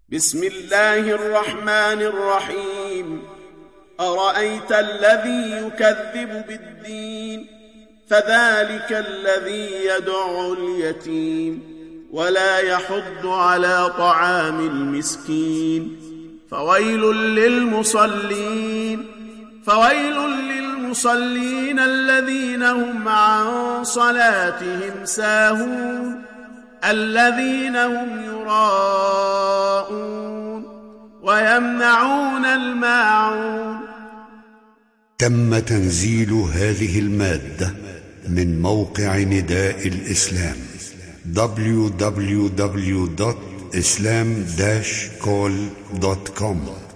بسم الله الرحمن الرحيم. أرأيت الذي يكذب بالدين فذلك الذي يدع اليتيم ولا يحض على طعام المسكين فويل للمصلين الذين هم عن صلاتهم ساهون الذين هم يراءون ويمنعون الماعون. تم تنزيل هذه المادة من موقع نداء الإسلام www.islam-call.com